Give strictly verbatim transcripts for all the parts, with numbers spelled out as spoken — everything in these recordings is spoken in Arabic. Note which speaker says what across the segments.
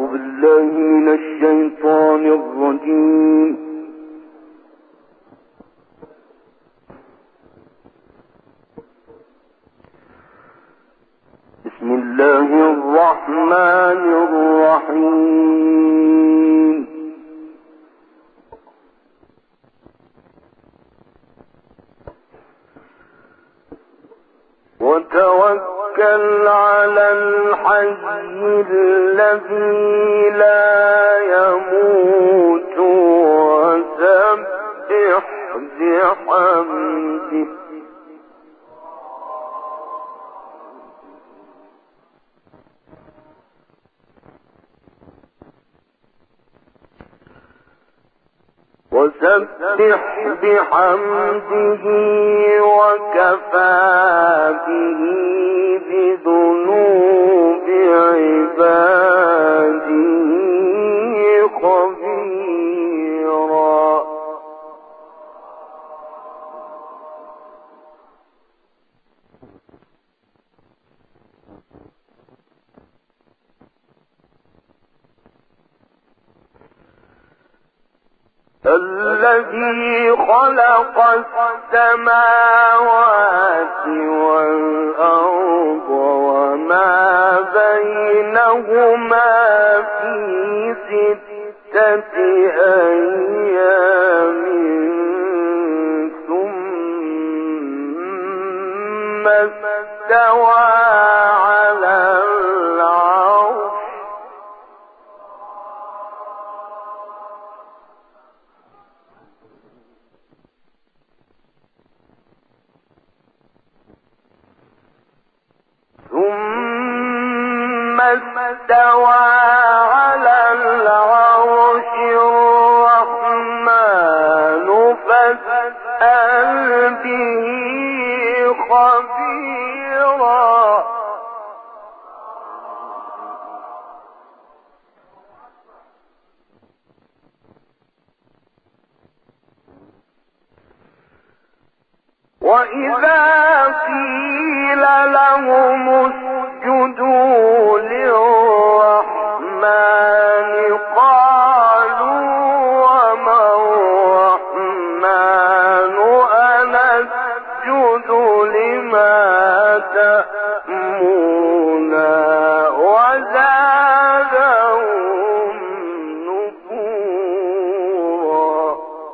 Speaker 1: بالله من الشيطان الرجيم. بسم الله الرحمن الرحيم. وتوكل على الحي الذي لا يموت وسبح بحمده وسبح بحمده وكفى به بذنوب عباده خبيرا. الذي خلق السماوات والأرض وما بينهما في ستة أيام ثم استوى على العرش ثم استوى على العرش الرحمن فاسأل به خبيرا. وإذا قيل لهم اسجدوا للرحمن قالوا وما الرحمن أنسجد لما تأمرنا وزادهم نفورا.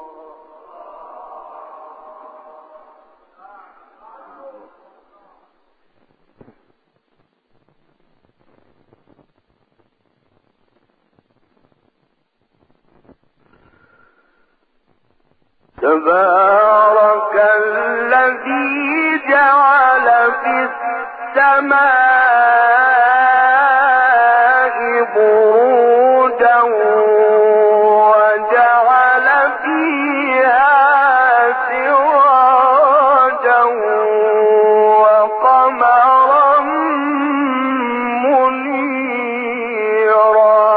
Speaker 1: تبارك الذي جعل في السماء بروجا وجعل فيها سراجا وقمرا منيرا.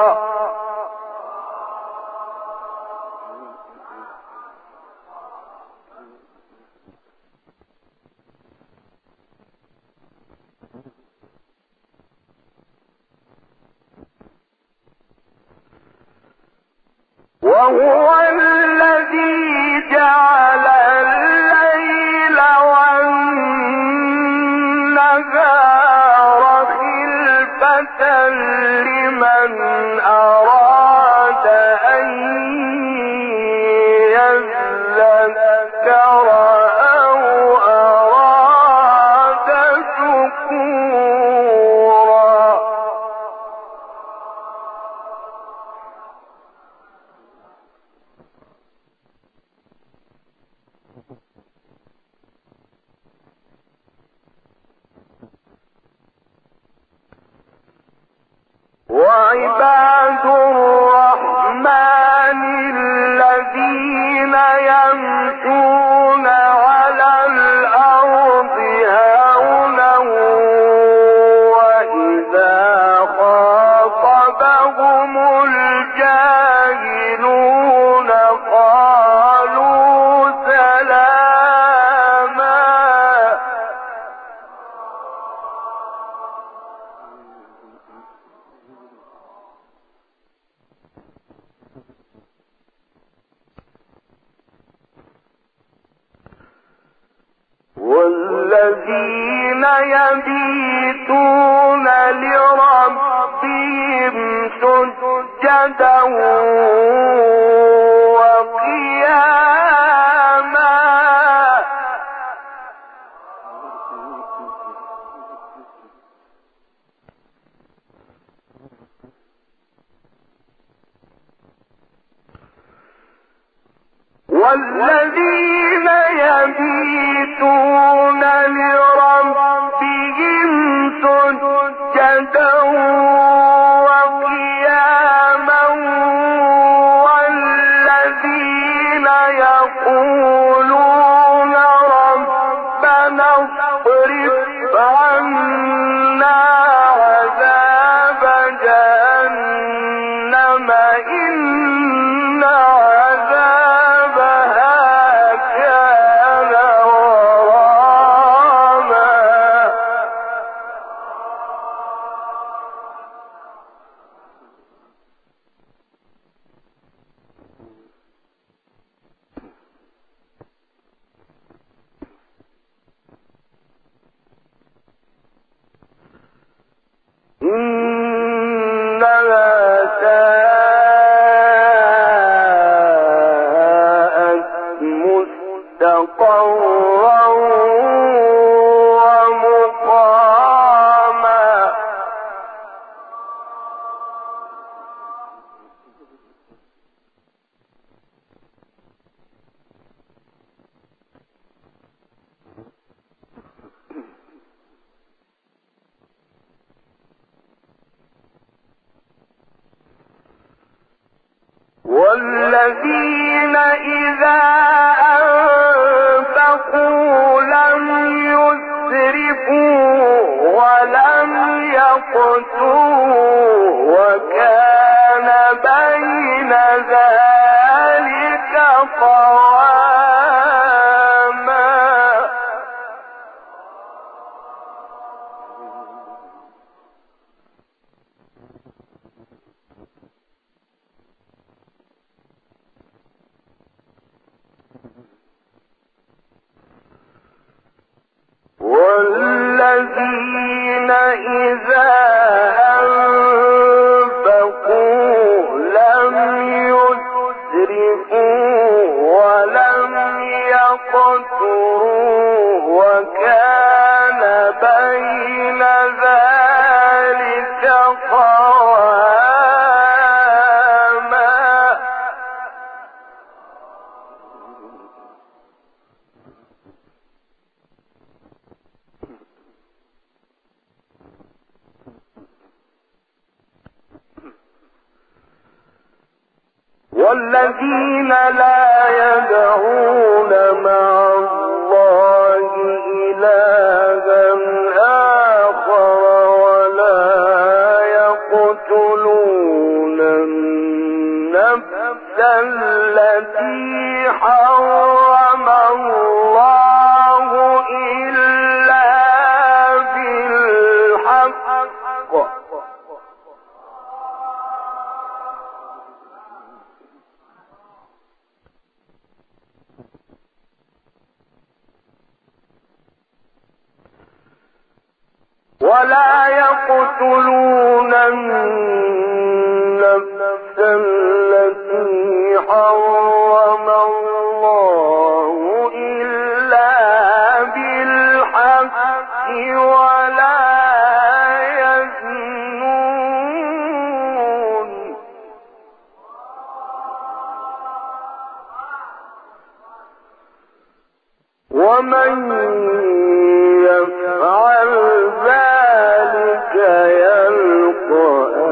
Speaker 1: وهو الذي جعل الليل والنهار خلفة لمن أراد أن يذكر أو أراد شكورا. وعباد الرحمن الذين يمشون على الأرض هونا وإذا خاطبهم الجاهلون قالوا سلاما. والذين يبيتون لربهم سجدا وقياما والذين يبيتون لربهم سجدا وقياما والذين يقولون ربنا اصرف عنا عذاب جهنم إن والذين إذا أنفقوا لم يسرفوا ولم يقتروا وكان بين ذلك قواما والذين إذا أنفقوا لم يسرفوا ولم يقتروا وكان بين ذلك قواما والذين لا يدعون مع الله إلها آخر ولا يقتلون النفس التي حرم الله إلا بالحق ولا يقتلون النفس التي حرم الله إلا بالحق ولا يزنون ومن يفعل ذلك يلقى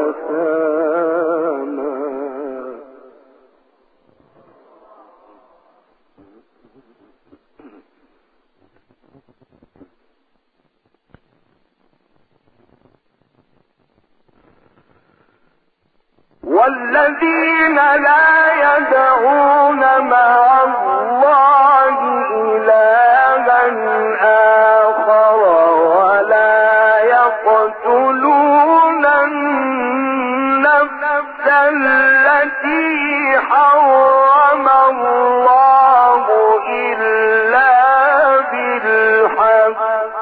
Speaker 1: أثاما والذين لا يدعون مع الله إلها آخر ولا يقتلون النفس التي حرم الله إلا بالحق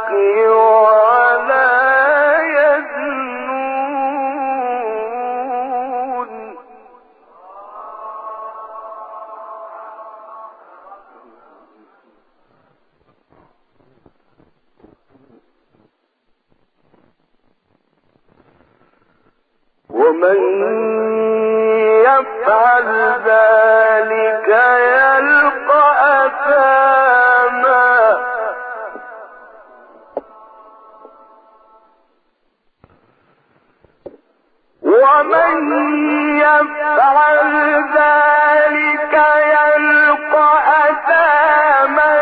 Speaker 1: ومن يفعل ذلك يلقى أثاما ومن يفعل ذلك يلقى أثاما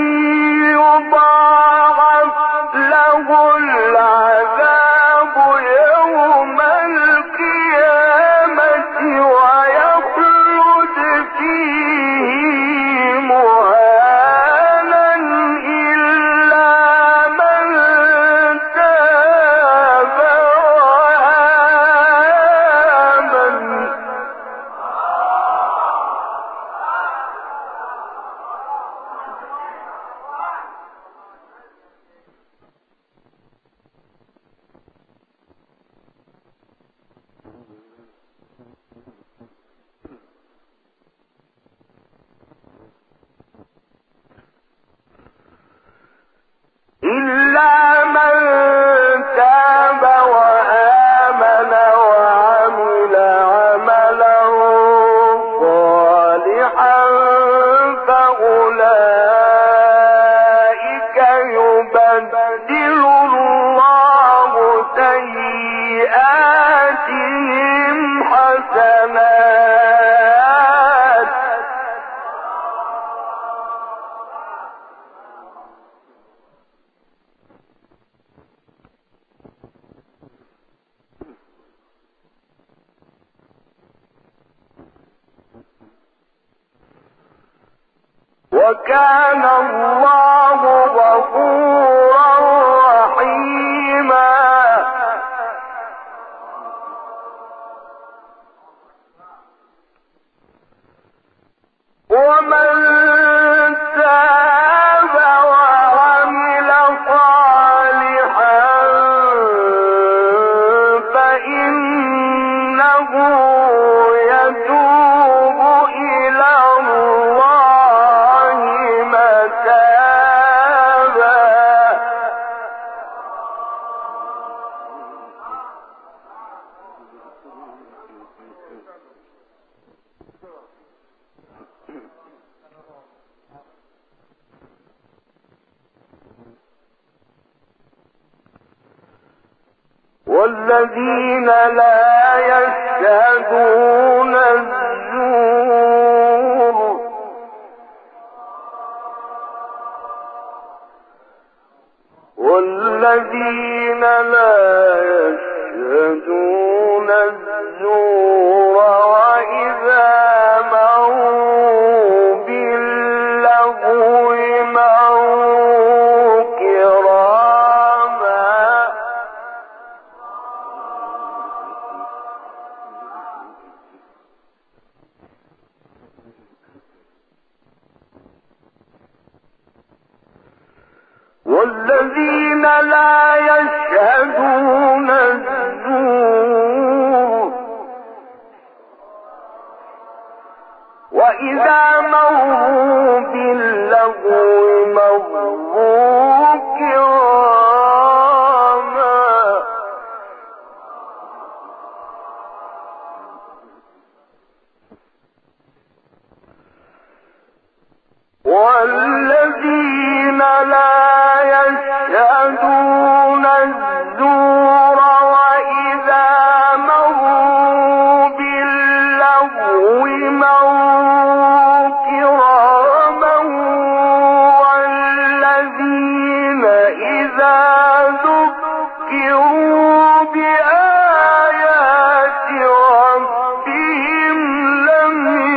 Speaker 1: يضاعف له العذاب يوم القيامة ويخلد فيه مهانا إلا من تاب وآمن إلا من تاب وآمن وعمل عملا صالحا فأولئك يبدل الله سيئاتهم حسنات وكان الله غفورا رحيما ومن تاب وعمل صالحا فإنه يتوب إلى الله متابا والذين لا يشهدون الزور والذين لا يشهدون الزور وإذا مروا باللغو مروا كراما والذين لا يشهدون الزور وإذا مروا باللغو مروا كراما والذين لا يشهدون الزور وإذا مروا باللغو مروا كراما والذين إذا ذكروا بآيات ربهم لم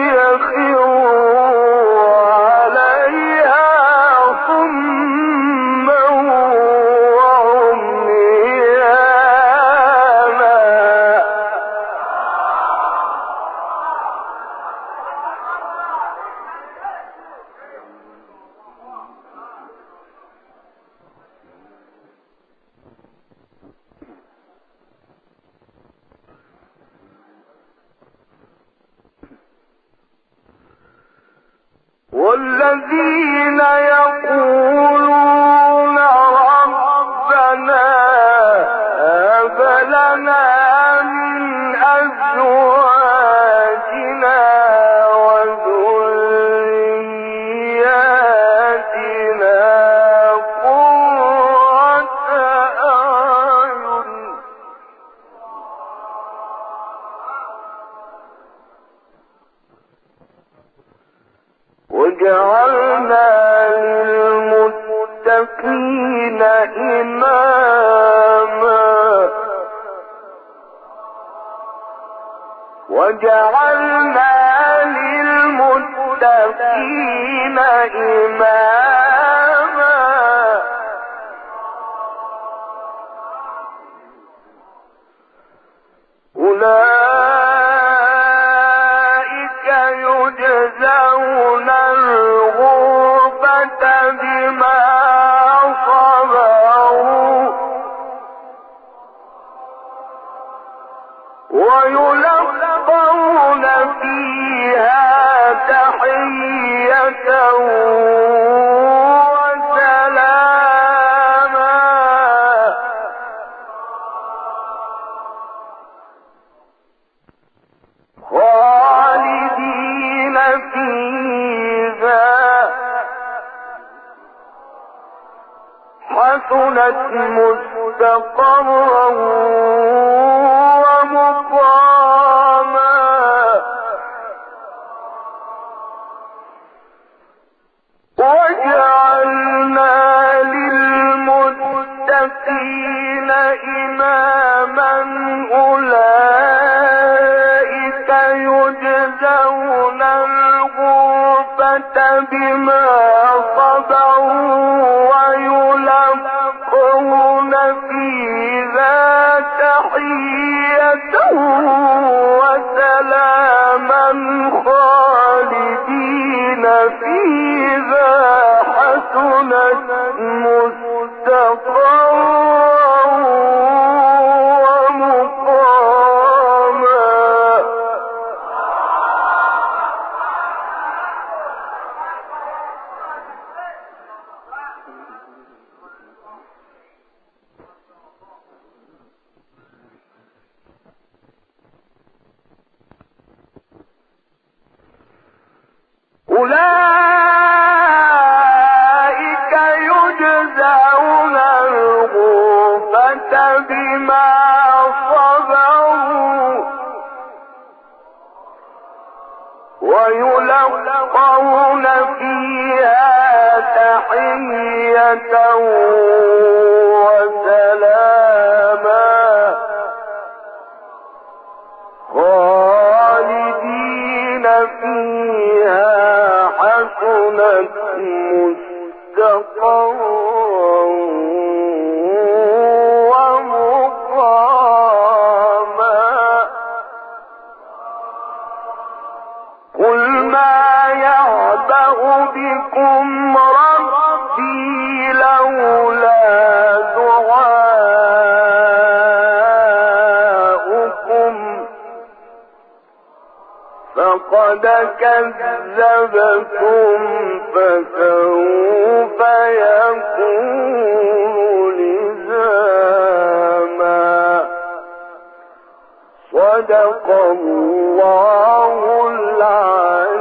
Speaker 1: يخروا عليها صما وعميانا والذين يقولون ربنا هب لنا من أزواجنا وذرياتنا قرة أعين وجعلنا للمتقين إماما وجعلنا للمتقين إماما أولئك يجزون الغرفة بما صبروا ويلقون فيها تحية وسلاما خالدين فيها حسنت مستقرا ومقاما وجعلنا للمتقين إماما أولئك يجزون الغرفة بما صبروا ويلقون فيها تحية وسلاما خالدين فيها حسنت مستقرا ومقاما أولئك يجزون الغرفة بما صبروا ويلقون فيها تحية وسلاما خالدين فيها حسنت مستقرا ومقاما قل ما يعبأ بكم ربي لولا دعاؤكم فقد كذبتم فسوف يكون لزاما صدق الله العظيم.